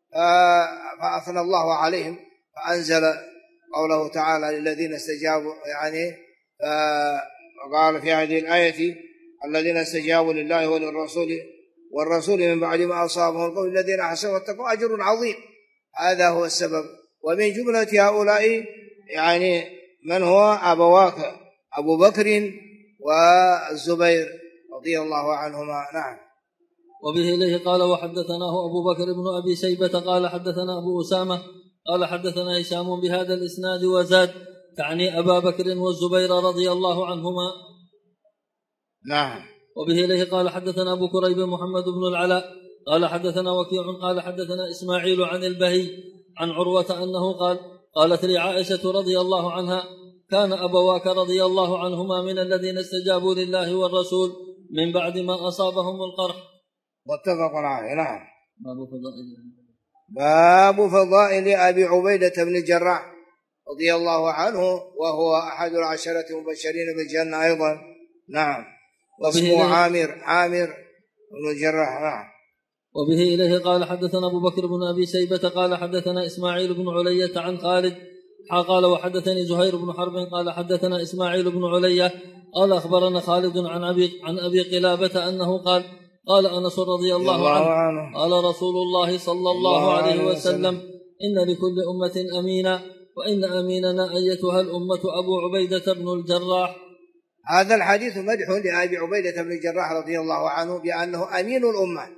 فأثنى الله عليهم فأنزل قوله تعالى للذين استجابوا، يعني وقال في هذه الآية الذين استجابوا لله والرسول من بعد ما أصابهم القول الذين أحسنوا واتقوا أجر عظيم. هذا هو السبب. ومن جملة هؤلاء يعني من هو أبو بكر والزبير رضي الله عنهما. نعم. وبه إليه قال وحدثناه أبو بكر بن أبي شيبة قال حدثنا أبو أسامة قال حدثنا هشام بهذا الإسناد وزاد تعني أبا بكر والزبير رضي الله عنهما. نعم. وبه إليه قال حدثنا أبو كريب محمد بن العلاء قال حدثنا وكيع قال حدثنا إسماعيل عن البهي عن عروة أنه قال قالت لي عائشة رضي الله عنها كان أبواك رضي الله عنهما من الذين استجابوا لله والرسول من بعد ما أصابهم القرح. متفق عليه. نعم. باب فضائل أبي عبيدة بن الجراح رضي الله عنه وهو أحد العشرة المبشرين بالجنة أيضا. نعم. واسمه عامر بن الجراح. نعم. وبه إليه قال حدثنا أبو بكر بن أبي شيبة قال حدثنا إسماعيل بن علية عن خالد قال وحدثني زهير بن حرب قال حدثنا إسماعيل بن علية قال أخبرنا خالد عن أبي قلابة أنه قال أنس رضي الله عنه قال رسول الله صلى الله عليه وسلم إن لكل أمة أمينا وإن أميننا أيتها الأمة أبو عبيدة بن الجراح. هذا الحديث مدح لأبي عبيدة بن الجراح رضي الله عنه بأنه أمين الأمة،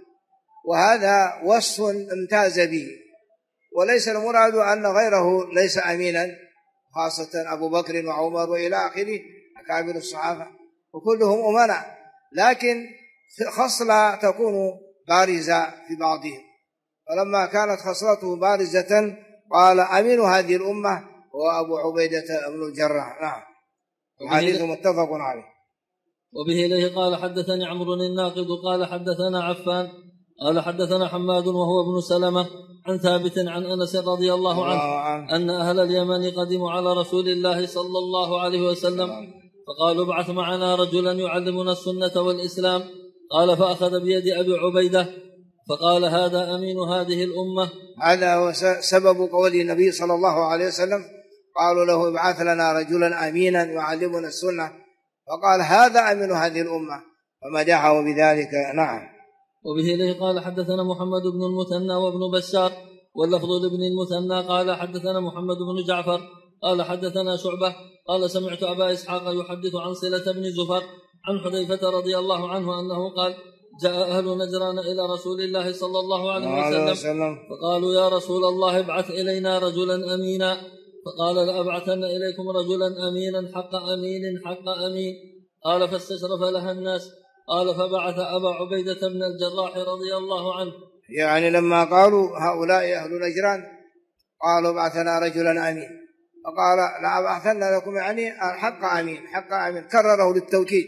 وهذا وصف امتاز به، وليس المراد أن غيره ليس أمينا، خاصة أبو بكر وعمر وإلى آخره أكابر الصحابة وكلهم أمنا، لكن خصلة تكون بارزة في بعضهم، فلما كانت خصلته بارزة قال أمين هذه الأمة هو أبو عبيدة بن الجراح. نعم. الحديث متفق عليه. وبه إليه قال حدثني عمرو الناقد قال حدثنا عفان قال حدثنا حماد وهو ابن سلمة عن ثابت عن أنس رضي الله عنه أن أهل اليمن قدموا على رسول الله صلى الله عليه وسلم فقالوا ابعث معنا رجلا يعلمنا السنة والإسلام، قال فأخذ بيد أبي عبيدة فقال هذا أمين هذه الأمة. هذا هو سبب قول النبي صلى الله عليه وسلم، قالوا له ابعث لنا رجلا أمينا يعلمنا السنة، فقال هذا أمين هذه الأمة، فمدحه بذلك. نعم. وبه إليه قال حدثنا محمد بن المثنى وابن بشار واللفظ لابن المثنى قال حدثنا محمد بن جعفر قال حدثنا شعبة قال سمعت أبا إسحاق يحدث عن صلة بن زفر عن حذيفة رضي الله عنه أنه قال جاء أهل نجران إلى رسول الله صلى الله عليه وسلم فقالوا يا رسول الله ابعث إلينا رجلا أمينا، فقال لأبعثن إليكم رجلا أمينا حق أمين حق أمين، قال فاستشرف لها الناس، قال فبعث أبا عبيدة بن الجراح رضي الله عنه. يعني لما قالوا هؤلاء أهل نجران قالوا ابعثنا رجلا أمين، فقال لأبعثن لكم يعني حق أمين حق أمين، كرره للتوكيد،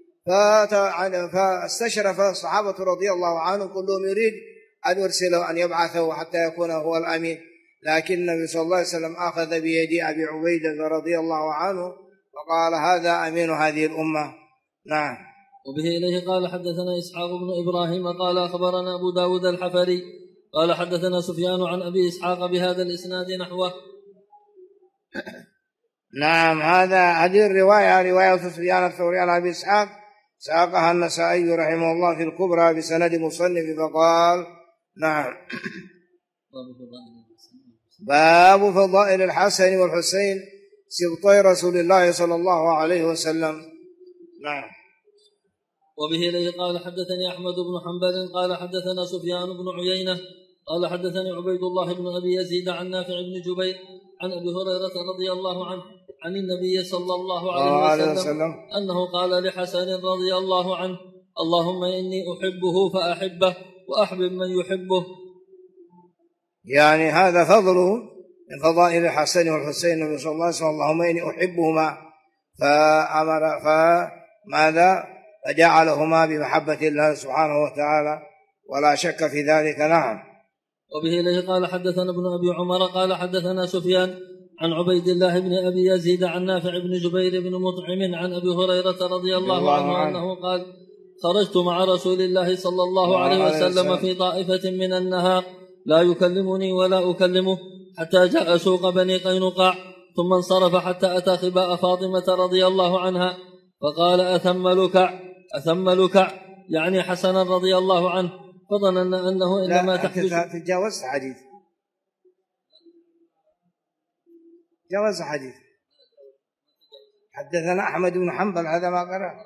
فاستشرف الصحابة رضي الله عنهم كلهم يريد أن يرسله أن يبعثه حتى يكون هو الأمين، لكن النبي صلى الله عليه وسلم أخذ بيد أبي عبيدة رضي الله عنه وقال هذا أمين هذه الأمة. نعم. وبه إليه قال حدثنا إسحاق بن إبراهيم قال أخبرنا أبو داود الحفري قال حدثنا سفيان عن أبي إسحاق بهذا الإسناد نحوه. نعم. هذه الرواية رواية سفيان الثوري عن أبي إسحاق ساقها النسائي رحمه الله في الكبرى بسند مصنف فقال. نعم. باب فضائل الحسن والحسين سبطي رسول الله صلى الله عليه وسلم. نعم. وبه إليه قال حدثني أحمد بن حنبل قال حدثنا سفيان بن عيينة قال حدثني عبيد الله بن أبي يزيد عن نافع بن جبير عن أبي هريرة رضي الله عنه عن النبي صلى الله عليه وسلم أنه قال لحسن رضي الله عنه اللهم إني أحبه فأحبه وأحبب من يحبه. يعني هذا فضله من فضائل الحسن والحسين النبي صلى الله عليه وسلم، اللهم إني أحبهما فأمر فماذا فجعلهما بمحبة الله سبحانه وتعالى ولا شك في ذلك. نعم. وبه إليه قال حدثنا ابن أبي عمر قال حدثنا سفيان عن عبيد الله بن أبي يزيد عن نافع بن جبير بن مطعم عن أبي هريرة رضي الله عنه أنه قال خرجت مع رسول الله صلى الله عليه وسلم في طائفة من النهار لا يكلمني ولا أكلمه حتى جاء سوق بني قينقاع ثم انصرف حتى أتى خباء فاطمة رضي الله عنها فقال أثم لكع أثم لكع يعني حسنا رضي الله عنه، فظننا أنه إنما تحدث. تجاوز حديث، جاوز حديث. حدثنا أحمد بن حنبل، هذا ما قرأ.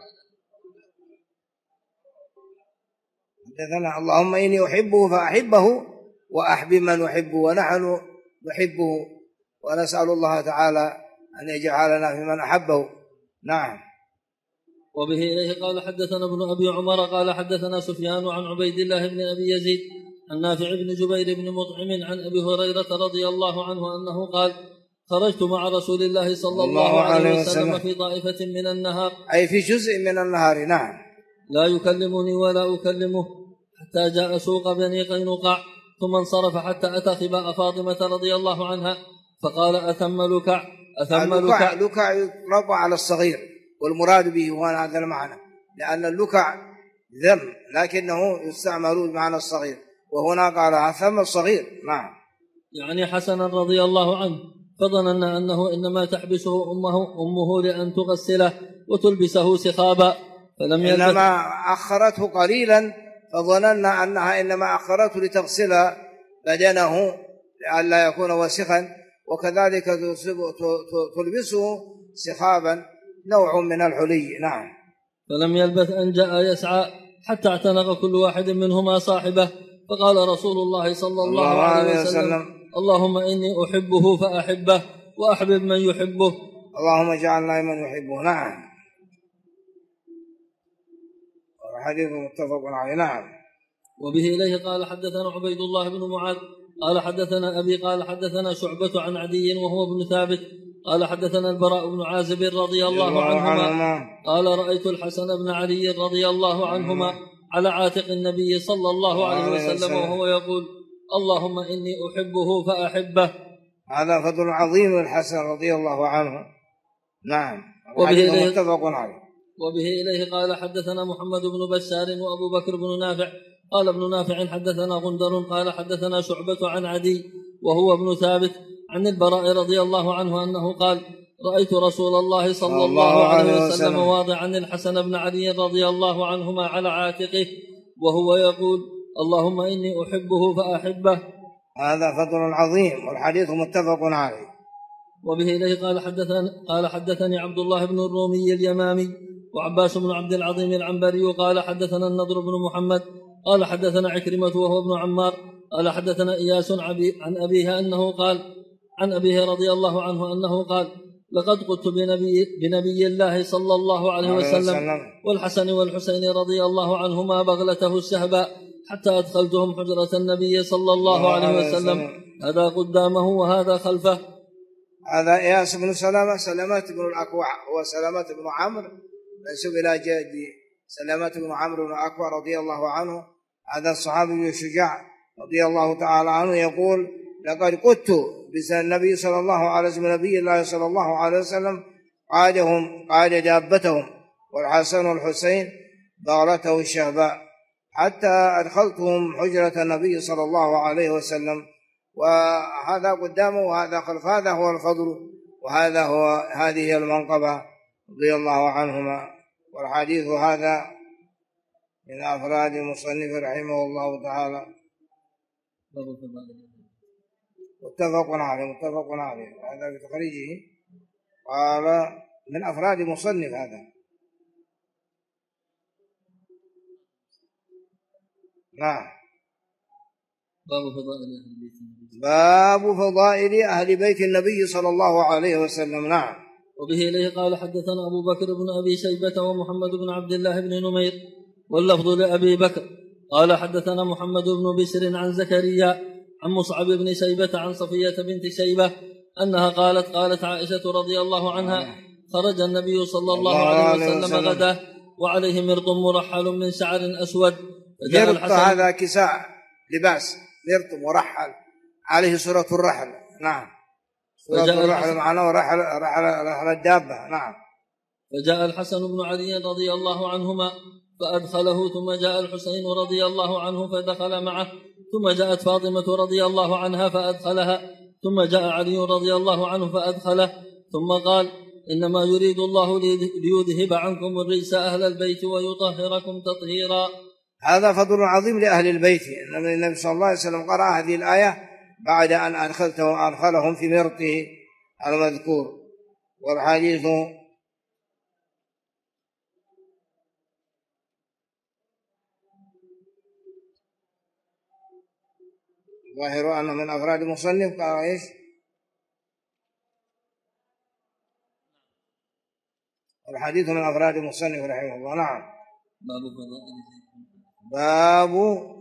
حدثنا اللهم إني أحبه فأحبه وأحبب من أحبه ونحن نحبه ونسأل الله تعالى أن يجعلنا في من أحبه. نعم. وبه إليه قال حدثنا ابن أبي عمر قال حدثنا سفيان عن عبيد الله بن أبي يزيد عن نافع بن جبير بن مطعم عن أبي هريرة رضي الله عنه أنه قال خرجت مع رسول الله صلى الله عليه وسلم في طائفة من النهار، أي في جزء من النهار. نعم. لا يكلمني ولا أكلمه حتى جاء سوق بني قينقاع، ثم انصرف حتى أتى خباء فاطمة رضي الله عنها فقال أثم لكع. أثم لكع يطلق على الصغير، والمراد به هو هذا المعنى، لأن اللكع ذم لكنه يستعمل بمعنى الصغير، وهنا قال أثم الصغير. نعم. يعني حسنا رضي الله عنه، فظننا أنه إنما تحبسه أمه لأن تغسله وتلبسه سخابا، فلم يلبث. إنما أخرته قليلا، فظننا أنها إنما أخرته لتغسل بدنه لئلا يكون وسخا، وكذلك تلبسه سخابا نوع من الحلي. نعم. فلم يلبث أن جاء يسعى حتى اعتنق كل واحد منهما صاحبه، فقال رسول الله صلى الله عليه وسلم اللهم إني أحبه فأحبه وأحبب من يحبه. اللهم اجعلنا من يحبه. نعم. حديث متفق عليه. نعم. وبه إليه قال حدثنا عبيد الله بن معاذ قال حدثنا أبي قال حدثنا شعبة عن عدي وهو ابن ثابت قال حدثنا البراء بن عازب رضي الله عنهما قال رأيت الحسن بن علي رضي الله عنهما على عاتق النبي صلى الله عليه وسلم وهو يقول اللهم إني أحبه فأحبه. هذا فضل عظيم الحسن رضي الله عنه. نعم. متفق عليه. وبه إليه قال حدثنا محمد بن بشار وأبو بكر بن نافع قال ابن نافع حدثنا غندر قال حدثنا شعبة عن عدي وهو ابن ثابت عن البراء رضي الله عنه أنه قال رأيت رسول الله صلى الله عليه وسلم واضعا الحسن بن علي رضي الله عنهما على عاتقه وهو يقول اللهم إني أحبه فأحبه. هذا فضل عظيم والحديث متفق عليه. وبه إليه قال حدثني عبد الله بن الرومي اليمامي وعباس بن عبد العظيم العنبري قال حدثنا النضر بن محمد قال حدثنا عكرمة وهو ابن عمار قال حدثنا إياس عن أبيه أنه قال عن أبيه رضي الله عنه أنه قال لقد قلت بنبي الله صلى الله عليه وسلم والحسن والحسين رضي الله عنهما بغلته الشهباء حتى أدخلتهم حجرة النبي صلى الله عليه وسلم، هذا قدامه وهذا خلفه. هذا إياس بن سلمة بن الأكوع، هو سلمة بن عمرو منسوب إلى جدي سلمة بن عمرو بن الأكوع رضي الله عنه. هذا الصحابي الشجاع رضي الله تعالى عنه يقول لقد قدت بالنبي صلى الله عليه وسلم نبي الله صلى الله عليه وسلم قاد دابتهم والحسن والحسين بغلته الشهباء حتى أدخلتهم حجرة النبي صلى الله عليه وسلم، وهذا قدامه وهذا خلف. هذا هو الفضل هذه المنقبة رضي الله عنهما. والحديث هذا من أفراد المصنف رحمه الله تعالى متفق عليه. هذا في تخريجه قال من أفراد المصنف. هذا نعم. باب فضائل أهل بيت النبي صلى الله عليه وسلم. نعم. وبه إليه قال حدثنا أبو بكر بن أبي شيبة ومحمد بن عبد الله بن نمير واللفظ لأبي بكر قال حدثنا محمد بن بشر عن زكريا عن مصعب بن شيبة عن صفية بنت شيبة أنها قالت عائشة رضي الله عنها خرج النبي صلى الله عليه وسلم غدا وعليه مرط مرحل من شعر أسود. مرط هذا كساء لباس، مرط مرحل عليه صورة الرحل. نعم. صورة الرحل معناه رحل الدابة. نعم. فجاء الحسن بن علي رضي الله عنهما فأدخله، ثم جاء الحسين رضي الله عنه فدخل معه، ثم جاءت فاطمة رضي الله عنها فأدخلها، ثم جاء علي رضي الله عنه فأدخله، ثم قال إنما يريد الله ليذهب عنكم الرجس أهل البيت ويطهركم تطهيرا. هذا فضل عظيم لأهل البيت. النبي صلى الله عليه وسلم قرأ هذه الآية بعد أن أدخلهم في مرته المذكور. والحديث ظاهر أنه من أفراد المصنف. قال إيش؟ الحديث من أفراد المصنف رحمه الله. نعم. باب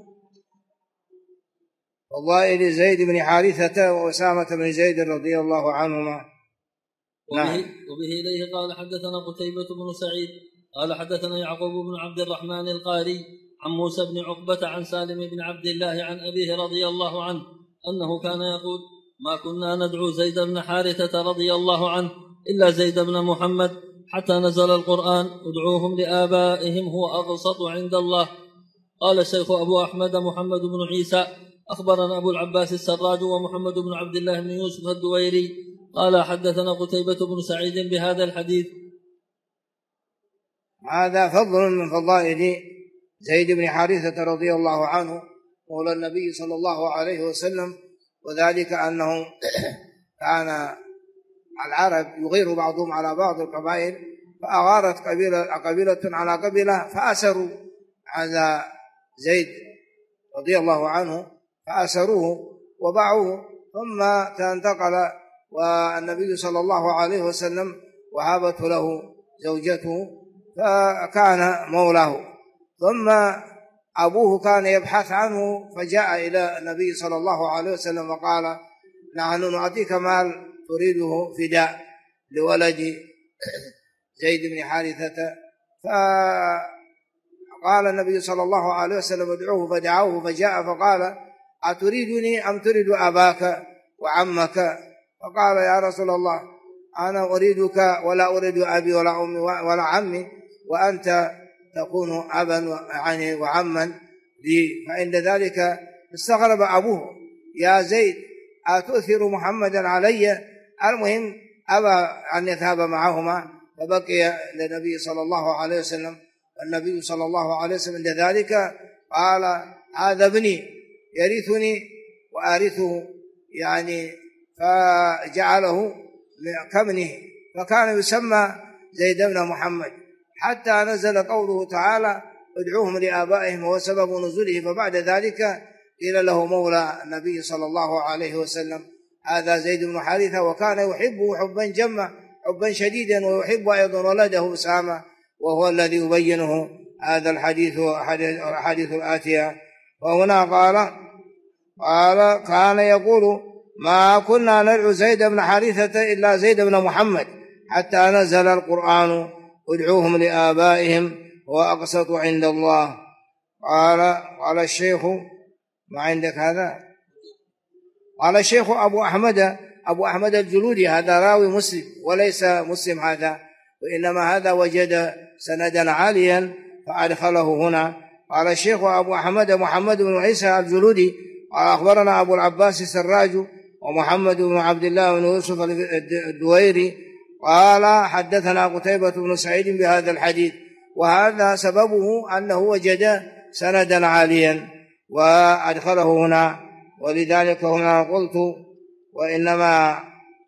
فضائل زيد بن حارثة وأسامة بن زيد رضي الله عنهما. وبه إليه قال حدثنا قتيبة بن سعيد قال حدثنا يعقوب بن عبد الرحمن القاري عن موسى بن عقبة عن سالم بن عبد الله عن أبيه رضي الله عنه أنه كان يقول ما كنا ندعو زيد بن حارثة رضي الله عنه إلا زيد بن محمد حتى نزل القرآن ادعوهم لآبائهم هو أقسط عند الله. قال الشيخ أبو أحمد محمد بن عيسى أخبرنا أبو العباس السراج ومحمد بن عبد الله بن يوسف الدويري قال حدثنا قتيبة بن سعيد بهذا الحديث. هذا فضل من فضائل زيد بن حارثة رضي الله عنه مولى النبي صلى الله عليه وسلم، وذلك أنه كان العرب يغير بعضهم على بعض القبائل، فأغارت قبيلة على قبيلة فأسروا هذا زيد رضي الله عنه، فأسروه وباعوه، ثم انتقل والنبي صلى الله عليه وسلم وهبته له زوجته فكان مولاه. ثم أبوه كان يبحث عنه فجاء إلى النبي صلى الله عليه وسلم وقال نحن نعطيك مال تريده فداء لولد زيد بن حارثة. فقال النبي صلى الله عليه وسلم ادعوه، فدعوه فجاء فقال أتريدني أم تريد أباك وعمك؟ فقال يا رسول الله أنا أريدك ولا أريد أبي ولا أمي ولا عمي، وأنت تكون أبا يعني وعما لي. فعند ذلك استغرب أبوه يا زيد أتؤثر محمدا علي؟ المهم أبى أن يذهب معهما، فبقي للنبي صلى الله عليه وسلم. والنبي صلى الله عليه وسلم عند ذلك قال هذا ابني يرثني وأرثه، يعني فجعله كابنه، فكان يسمى زيد بن محمد حتى نزل قوله تعالى ادعوهم لآبائهم وهو سبب نزوله. فبعد ذلك قيل له مولى النبي صلى الله عليه وسلم هذا زيد بن حارثة، وكان يحبه حبا جما حبا شديدا، ويحب أيضا ولده أسامة، وهو الذي يبينه هذا الحديث الآتية. وهنا قال كان يقول ما كنا ندعو زيد بن حارثة إلا زيد بن محمد حتى نزل القرآن ادعوهم لآبائهم وأقسط عند الله. قال الشيخ ما عندك هذا؟ قال الشيخ أبو أحمد الجلودي هذا راوي مسلم وليس مسلم هذا، وإنما هذا وجد سندا عاليا فأدخله هنا. قال الشيخ أبو أحمد محمد بن عيسى الجلودي قال أخبرنا أبو العباس السراج ومحمد بن عبد الله بن يوسف الدويري قال حدثنا قتيبة بن سعيد بهذا الحديث. وهذا سببه أنه وجد سندا عاليا وأدخله هنا، ولذلك هنا قلت وإنما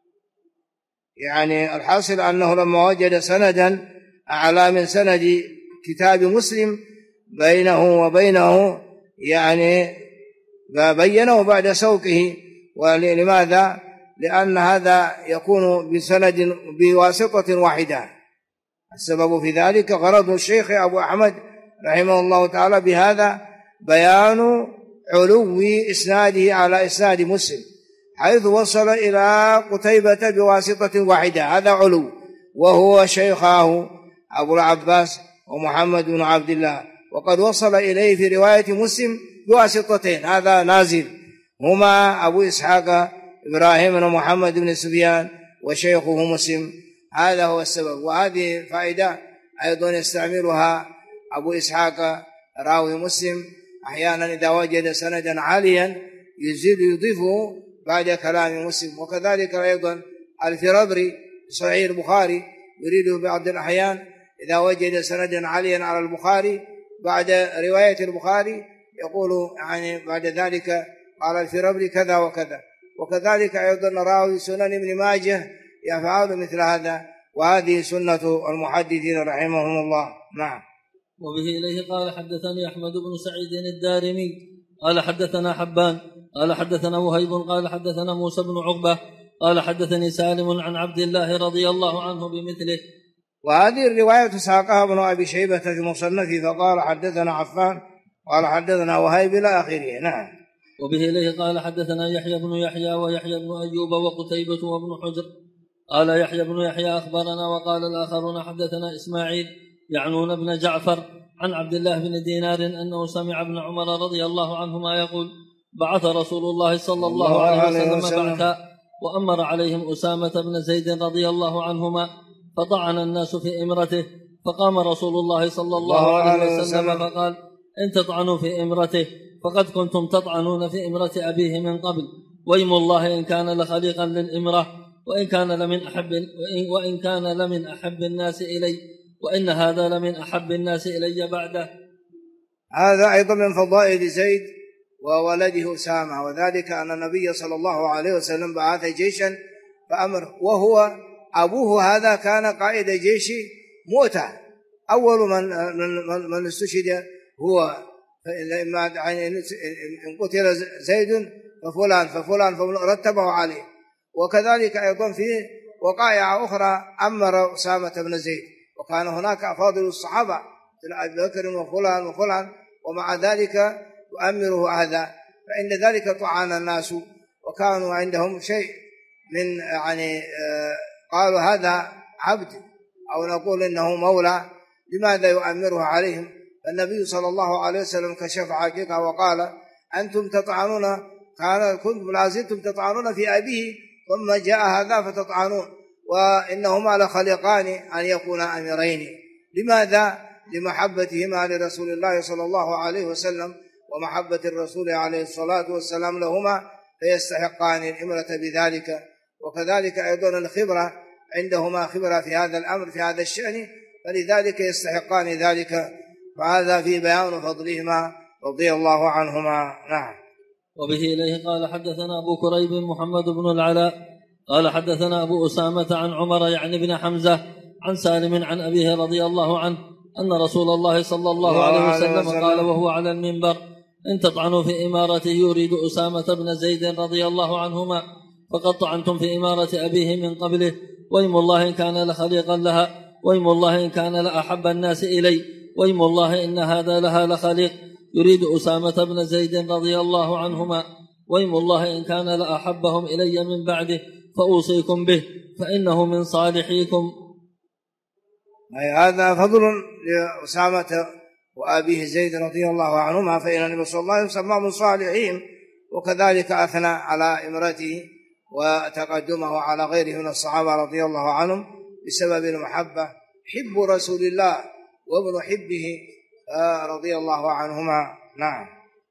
يعني الحاصل أنه لما وجد سندا أعلى من سند كتاب مسلم بينه وبينه يعني بينه بعد سوقه. ولماذا؟ لأن هذا يكون بسند بواسطة واحدة. السبب في ذلك غرض الشيخ أبو أحمد رحمه الله تعالى بهذا بيان علو إسناده على إسناد مسلم، حيث وصل إلى قتيبة بواسطة واحدة، هذا علو، وهو شيخاه أبو العباس ومحمد بن عبد الله، وقد وصل إليه في رواية مسلم بواسطتين، هذا نازل، هما أبو إسحاق إبراهيم بن محمد بن سفيان وشيخه مسلم. هذا هو السبب. وهذه فائدة أيضا يستعملها أبو إسحاق راوي مسلم أحيانا إذا وجد سندا عاليا يزيد يضيفه بعد كلام مسلم. وكذلك أيضا الفرابري صحيح البخاري يريده بعض الأحيان إذا وجد سندا عاليا على البخاري بعد رواية البخاري يقول يعني بعد ذلك قال الفرابري كذا وكذا. وكذلك أيضا راوي سنن ابن ماجه يفعل مثل هذا، وهذه سنة المحدثين رحمهم الله. نعم. وبه إليه قال حدثني أحمد بن سعيد الدارمي قال حدثنا حبان قال حدثنا وهيب قال حدثنا موسى بن عقبة قال حدثني سالم عن عبد الله رضي الله عنه بمثله. وهذه الرواية ساقها ابن أبي شيبة في مصنفه فقال حدثنا عفان قال حدثنا وهيب إلى آخره. نعم. وبه إليه قال حدثنا يحيى بن يحيى ويحيى بن أيوب وقتيبة وابن حجر قال يحيى بن يحيى أخبرنا وقال الآخرون حدثنا إسماعيل يعنون ابن جعفر عن عبد الله بن دينار أنه سمع ابن عمر رضي الله عنهما يقول بعث رسول الله صلى الله عليه وسلم بعثا وأمر عليهم أسامة بن زيد رضي الله عنهما فطعن الناس في إمرته فقام رسول الله صلى الله عليه وسلم فقال إن تطعنوا في إمرته فقد كنتم تطعنون في إمرة أبيه من قبل، ويم الله إن كان لخليقا للإمرة وإن كان لمن أحب الناس إلي وإن هذا لمن أحب الناس إلي بعده. هذا أيضا من فضائل زيد وولده أسامة، وذلك أن النبي صلى الله عليه وسلم بعث جيشا فأمر، وهو أبوه هذا كان قائد جيش مؤتة، أول من استشهد هو، إن قتل زيد ففلان فرتبه عليه. وكذلك أيضا في وقائع أخرى أمر أسامة بن زيد، وكان هناك أفاضل الصحابة أبي بكر وفلان ومع ذلك يؤمره هذا، فإن ذلك طعن الناس وكانوا عندهم شيء من يعني قالوا هذا عبد أو نقول إنه مولى، لماذا يؤمره عليهم؟ النبي صلى الله عليه وسلم كشف حقيقة وقال أنتم تطعنون، كنتم لازلتم تطعنون في أبيه ثم جاء هذا فتطعنون، وإنهما لخلقان أن يكونا أميرين. لماذا؟ لمحبتهما لرسول الله صلى الله عليه وسلم ومحبة الرسول عليه الصلاة والسلام لهما، فيستحقان الإمرة بذلك. وكذلك أيضا الخبرة، عندهما خبرة في هذا الأمر في هذا الشأن، فلذلك يستحقان ذلك، وهذا في بيان فضلهما رضي الله عنهما. نعم. وبه إليه قال حدثنا أبو كريب محمد بن العلاء قال حدثنا أبو أسامة عن عمر يعني بن حمزة عن سالم عن أبيه رضي الله عنه أن رسول الله صلى الله عليه وسلم قال وهو على المنبر إن تطعنوا في إمارته يريد أسامة بن زيد رضي الله عنهما فقد طعنتم في إمارة أبيه من قبله، ويم الله إن كان لخليقا لها، ويم الله إن كان لأحب الناس إلي، ويم الله إن هذا لها لخليق يريد أسامة بن زيد رضي الله عنهما، ويم الله إن كان لأحبهم إلي من بعده فأوصيكم به فإنه من صالحيكم. هذا فضل لأسامة وأبيه زيد رضي الله عنهما، فإن النبي صلى الله عليه وسلم سماه من صالحين، وكذلك أثنى على إمرته وتقدمه على غيره من الصحابة رضي الله عنهم بسبب المحبة، حب رسول الله وابن حبه رضي الله عنهما. نعم.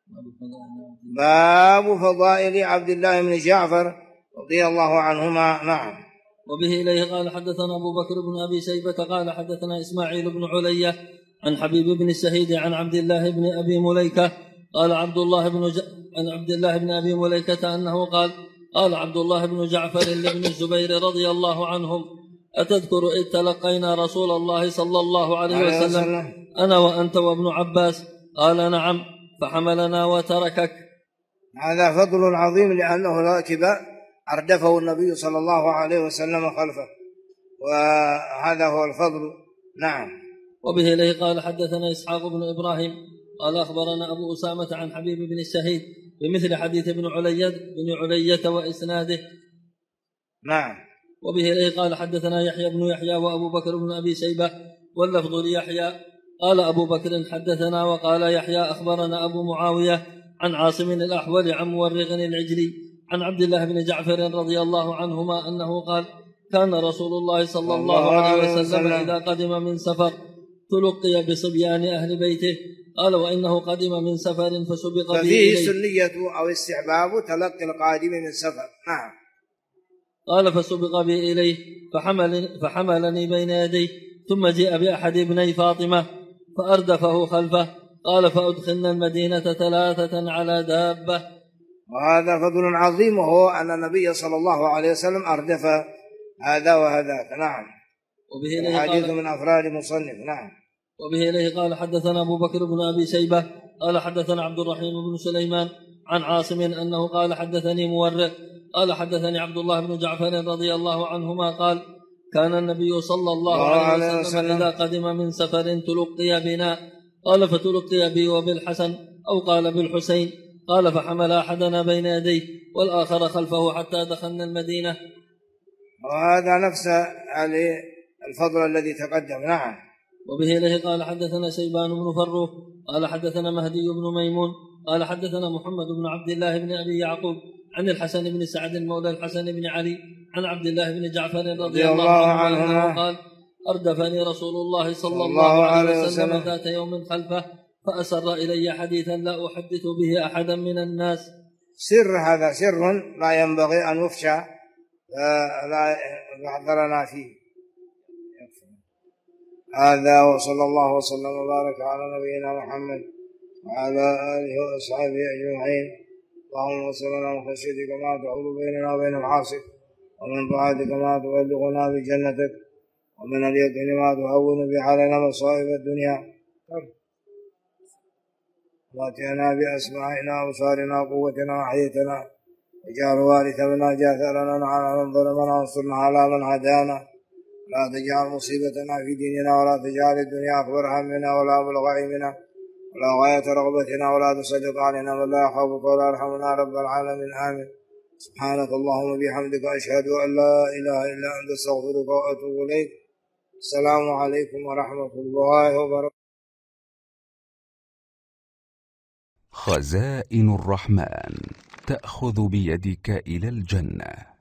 باب فضائل عبد الله بن جعفر رضي الله عنهما. نعم. وبه إليه قال حدثنا أبو بكر بن أبي شيبة قال حدثنا إسماعيل بن علية عن حبيب بن السهيد عن عبد الله بن أبي مليكة قال عن عبد الله بن أبي مليكة أنه قال عبد الله بن جعفر لابن الزبير رضي الله عنهم أتذكر إذ تلقينا رسول الله صلى الله عليه وسلم أنا وأنت وابن عباس؟ قال نعم، فحملنا وتركك. هذا فضل عظيم لأنه راكب أردفه النبي صلى الله عليه وسلم خلفه، وهذا هو الفضل. نعم. وبه إليه قال حدثنا إسحاق بن إبراهيم قال أخبرنا أبو أسامة عن حبيب بن الشهيد بمثل حديث بن علية وإسناده. نعم. وبه إليه قال حدثنا يحيى بن يحيى وأبو بكر بن أبي شيبة واللفظ ليحيى قال أبو بكر حدثنا وقال يحيى أخبرنا أبو معاوية عن عاصم الأحول عن مورغ العجلي عن عبد الله بن جعفر رضي الله عنهما أنه قال كان رسول الله صلى الله عليه وسلم إذا قدم من سفر تلقي بصبيان أهل بيته، قال وإنه قدم من سفر فسبق به ففيه سنية أو استحباب تلقي القادم من سفر. نعم. قال فسبق بي إليه فحملني بين يديه، ثم جاء بأحد ابني فاطمة فأردفه خلفه. قال فأدخلنا المدينة 3 على دابة. وهذا فضل عظيم، وهو أن النبي صلى الله عليه وسلم أردف هذا وهذاك. نعم. وبه الحديث من أفراد مصنف. نعم. وبه إليه قال حدثنا أبو بكر بن أبي شيبة قال حدثنا عبد الرحيم بن سليمان عن عاصم أنه قال حدثني مورق قال حدثني عبد الله بن جعفر رضي الله عنهما قال كان النبي صلى الله عليه وسلم إذا قدم من سفر تلقي بنا، قال فتلقي بي وبالحسن أو قال بالحسين، قال فحمل أحدنا بين يديه والآخر خلفه حتى دخلنا المدينة. وهذا نفس الفضل الذي تقدم. نعم. وبه إليه قال حدثنا شيبان بن فروخ قال حدثنا مهدي بن ميمون قال حدثنا محمد بن عبد الله بن أبي يعقوب عن الحسن بن سعد مولى الحسن بن علي عن عبد الله بن جعفر رضي الله عنه قال أردفني رسول الله صلى الله عليه وسلم ذات يوم خلفه فأسر إلي حديثا لا أحدث به أحدا من الناس. سر، هذا سر لا ينبغي أن يفشى، لا يحضرنا فيه. هذا وصلى الله وسلم وبارك على نبينا محمد وعلى آله وأصحابه أجمعين. اللهم صل على خشيتك ما تحول بيننا وبين معاصيك، ومن طاعتك ما تبلغنا بجنتك، ومن اليقين ما تهون به علينا مصائب الدنيا. واتنا بأسماعنا وأبصارنا وقوتنا وحياتنا، واجعل وارث منا جاثرنا على من ظلمنا وانصرنا على من عادانا، لا تجعل مصيبتنا في ديننا، ولا تجعل الدنيا أكبر همنا ولا مبلغ علمنا ولا غاية رغبتنا، ولا تسلط علينا من لا يخافك ولا يرحمنا رب العالمين. آمين. سبحانك اللهم وبحمدك أشهد أن لا إله إلا أنت أستغفرك وأتوب إليك. السلام عليكم ورحمة الله وبركاته. خزائن الرحمن تأخذ بيدك إلى الجنة.